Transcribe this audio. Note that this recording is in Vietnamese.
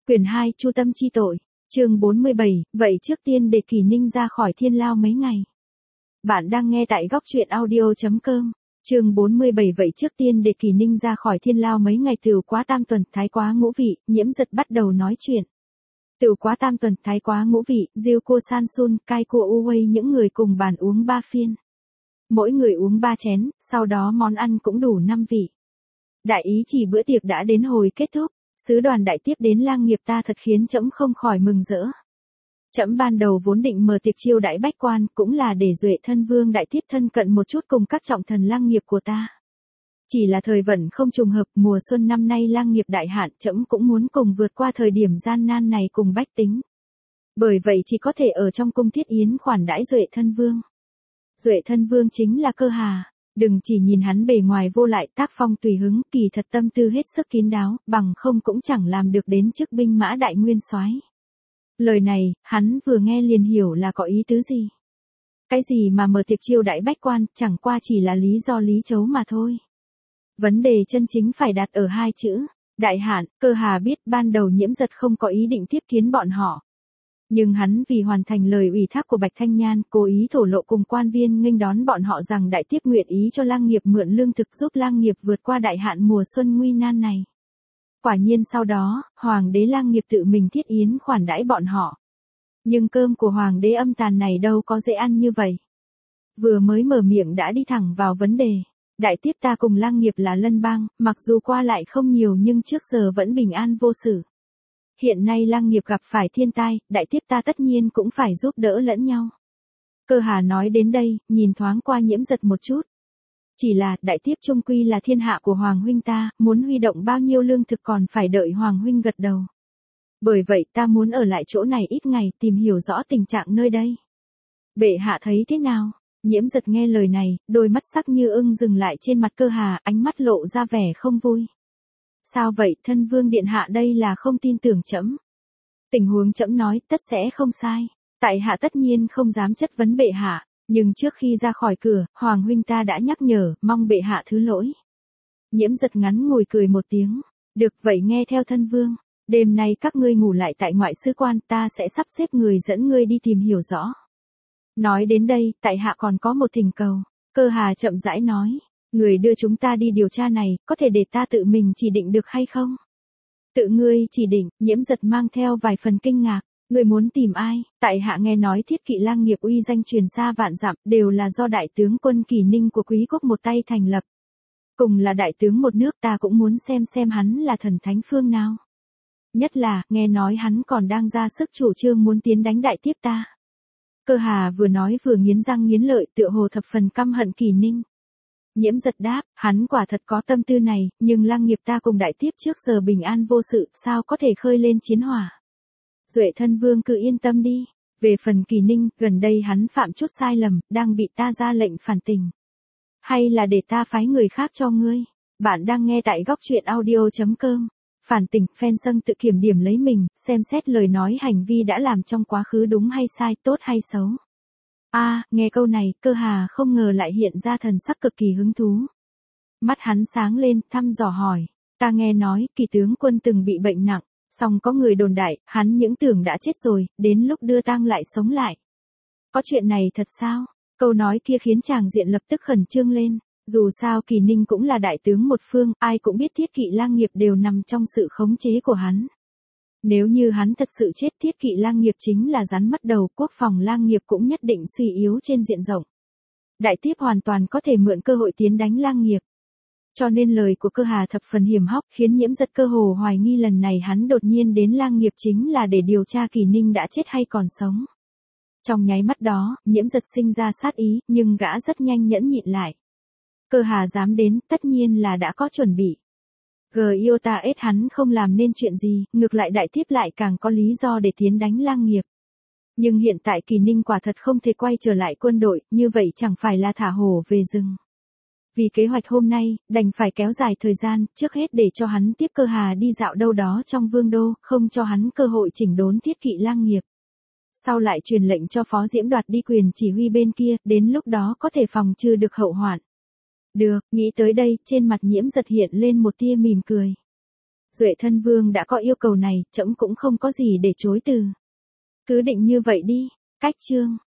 Quyển 2 Chu tâm chi tội, chương 47, vậy trước tiên để Kỳ Ninh ra khỏi thiên lao mấy ngày. Bạn đang nghe tại góc truyện audio.com, chương 47 vậy trước tiên để Kỳ Ninh ra khỏi thiên lao mấy ngày. Tửu quá tam tuần, thái quá ngũ vị, Nhiễm Giật bắt đầu nói chuyện. Tửu quá tam tuần, thái quá ngũ vị, Diêu cô san sun, cai cua uwei những người cùng bàn uống 3 phiên. Mỗi người uống 3 chén, sau đó món ăn cũng đủ 5 vị. Đại ý chỉ bữa tiệc đã đến hồi kết thúc. Sứ đoàn đại tiếp đến lang nghiệp ta thật khiến trẫm không khỏi mừng rỡ. Trẫm ban đầu vốn định mở tiệc chiêu đãi bách quan, cũng là để Duệ thân vương đại tiếp thân cận một chút cùng các trọng thần lang nghiệp của ta. Chỉ là thời vận không trùng hợp, mùa xuân năm nay lang nghiệp đại hạn, trẫm cũng muốn cùng vượt qua thời điểm gian nan này cùng bách tính. Bởi vậy chỉ có thể ở trong cung thiết yến khoản đãi Duệ thân vương. Duệ thân vương chính là Cơ Hà. Đừng chỉ nhìn hắn bề ngoài vô lại, tác phong tùy hứng, kỳ thật tâm tư hết sức kín đáo, bằng không cũng chẳng làm được đến chức binh mã đại nguyên soái. Lời này, hắn vừa nghe liền hiểu là có ý tứ gì. Cái gì mà mở tiệc chiêu đãi bách quan, chẳng qua chỉ là lý do lý chấu mà thôi. Vấn đề chân chính phải đặt ở 2 chữ, đại hạn. Cơ Hà biết ban đầu Nhiễm Giật không có ý định tiếp kiến bọn họ. Nhưng hắn vì hoàn thành lời ủy thác của Bạch Thanh Nhan, cố ý thổ lộ cùng quan viên nghênh đón bọn họ rằng đại tiếp nguyện ý cho lang nghiệp mượn lương thực giúp lang nghiệp vượt qua đại hạn mùa xuân nguy nan này. Quả nhiên sau đó, hoàng đế lang nghiệp tự mình thiết yến khoản đãi bọn họ. Nhưng cơm của hoàng đế âm tàn này đâu có dễ ăn như vậy. Vừa mới mở miệng đã đi thẳng vào vấn đề. Đại tiếp ta cùng lang nghiệp là lân bang, mặc dù qua lại không nhiều nhưng trước giờ vẫn bình an vô sự. Hiện nay lang nghiệp gặp phải thiên tai, đại tiếp ta tất nhiên cũng phải giúp đỡ lẫn nhau. Cơ Hà nói đến đây, nhìn thoáng qua Nhiễm Giật một chút. Chỉ là, đại tiếp chung quy là thiên hạ của Hoàng huynh ta, muốn huy động bao nhiêu lương thực còn phải đợi Hoàng huynh gật đầu. Bởi vậy ta muốn ở lại chỗ này ít ngày tìm hiểu rõ tình trạng nơi đây. Bệ hạ thấy thế nào? Nhiễm Giật nghe lời này, đôi mắt sắc như ưng dừng lại trên mặt Cơ Hà, ánh mắt lộ ra vẻ không vui. Sao vậy, thân vương điện hạ đây là không tin tưởng trẫm? Tình huống trẫm nói tất sẽ không sai. Tại hạ tất nhiên không dám chất vấn bệ hạ, nhưng trước khi ra khỏi cửa, Hoàng huynh ta đã nhắc nhở, mong bệ hạ thứ lỗi. Nhiễm Giật ngắn ngồi cười một tiếng. Được vậy nghe theo thân vương. Đêm nay các ngươi ngủ lại tại ngoại sứ quan, ta sẽ sắp xếp người dẫn ngươi đi tìm hiểu rõ. Nói đến đây, tại hạ còn có một thỉnh cầu. Cơ Hà chậm rãi nói. Người đưa chúng ta đi điều tra này, có thể để ta tự mình chỉ định được hay không? Tự ngươi chỉ định, Nhiễm Giật mang theo vài phần kinh ngạc. Ngươi muốn tìm ai? Tại hạ nghe nói thiết kỵ lang nghiệp uy danh truyền xa vạn dặm, đều là do đại tướng quân Kỳ Ninh của Quý quốc một tay thành lập. Cùng là đại tướng một nước, ta cũng muốn xem hắn là thần thánh phương nào. Nhất là, nghe nói hắn còn đang ra sức chủ trương muốn tiến đánh đại tiếp ta. Cơ Hà vừa nói vừa nghiến răng nghiến lợi, tựa hồ thập phần căm hận Kỳ Ninh. Nhiễm Giật đáp, hắn quả thật có tâm tư này, nhưng lang nghiệp ta cùng đại tiếp trước giờ bình an vô sự, sao có thể khơi lên chiến hỏa. Duệ thân vương cứ yên tâm đi. Về phần Kỳ Ninh, gần đây hắn phạm chút sai lầm, đang bị ta ra lệnh phản tỉnh. Hay là để ta phái người khác cho ngươi? Bạn đang nghe tại góc truyện audio.com. Phản tỉnh, phen sâng tự kiểm điểm lấy mình, xem xét lời nói hành vi đã làm trong quá khứ đúng hay sai, tốt hay xấu. Nghe câu này, Cơ Hà không ngờ lại hiện ra thần sắc cực kỳ hứng thú. Mắt hắn sáng lên, thăm dò hỏi. Ta nghe nói, Kỳ tướng quân từng bị bệnh nặng, song có người đồn đại, hắn những tưởng đã chết rồi, đến lúc đưa tang lại sống lại. Có chuyện này thật sao? Câu nói kia khiến chàng diện lập tức khẩn trương lên. Dù sao Kỳ Ninh cũng là đại tướng một phương, ai cũng biết thiết kỵ lang nghiệp đều nằm trong sự khống chế của hắn. Nếu như hắn thật sự chết, thiết kỵ lang nghiệp chính là rắn mất đầu, quốc phòng lang nghiệp cũng nhất định suy yếu trên diện rộng. Đại tiếp hoàn toàn có thể mượn cơ hội tiến đánh lang nghiệp. Cho nên lời của Cơ Hà thập phần hiểm hóc, khiến Nhiễm Giật cơ hồ hoài nghi lần này hắn đột nhiên đến lang nghiệp chính là để điều tra Kỳ Ninh đã chết hay còn sống. Trong nháy mắt đó, Nhiễm Giật sinh ra sát ý, nhưng gã rất nhanh nhẫn nhịn lại. Cơ Hà dám đến, tất nhiên là đã có chuẩn bị. Giota hắn không làm nên chuyện gì, ngược lại đại tiếp lại càng có lý do để tiến đánh lang nghiệp. Nhưng hiện tại Kỳ Ninh quả thật không thể quay trở lại quân đội, như vậy chẳng phải là thả hổ về rừng. Vì kế hoạch hôm nay, đành phải kéo dài thời gian, trước hết để cho hắn tiếp Cơ Hà đi dạo đâu đó trong vương đô, không cho hắn cơ hội chỉnh đốn thiết kỵ lang nghiệp. Sau lại truyền lệnh cho Phó Diễm đoạt đi quyền chỉ huy bên kia, đến lúc đó có thể phòng trừ được hậu hoạn. Được, nghĩ tới đây, trên mặt Nhiễm Giật hiện lên một tia mỉm cười. Duệ thân vương đã có yêu cầu này, trẫm cũng không có gì để chối từ. Cứ định như vậy đi, cách chương.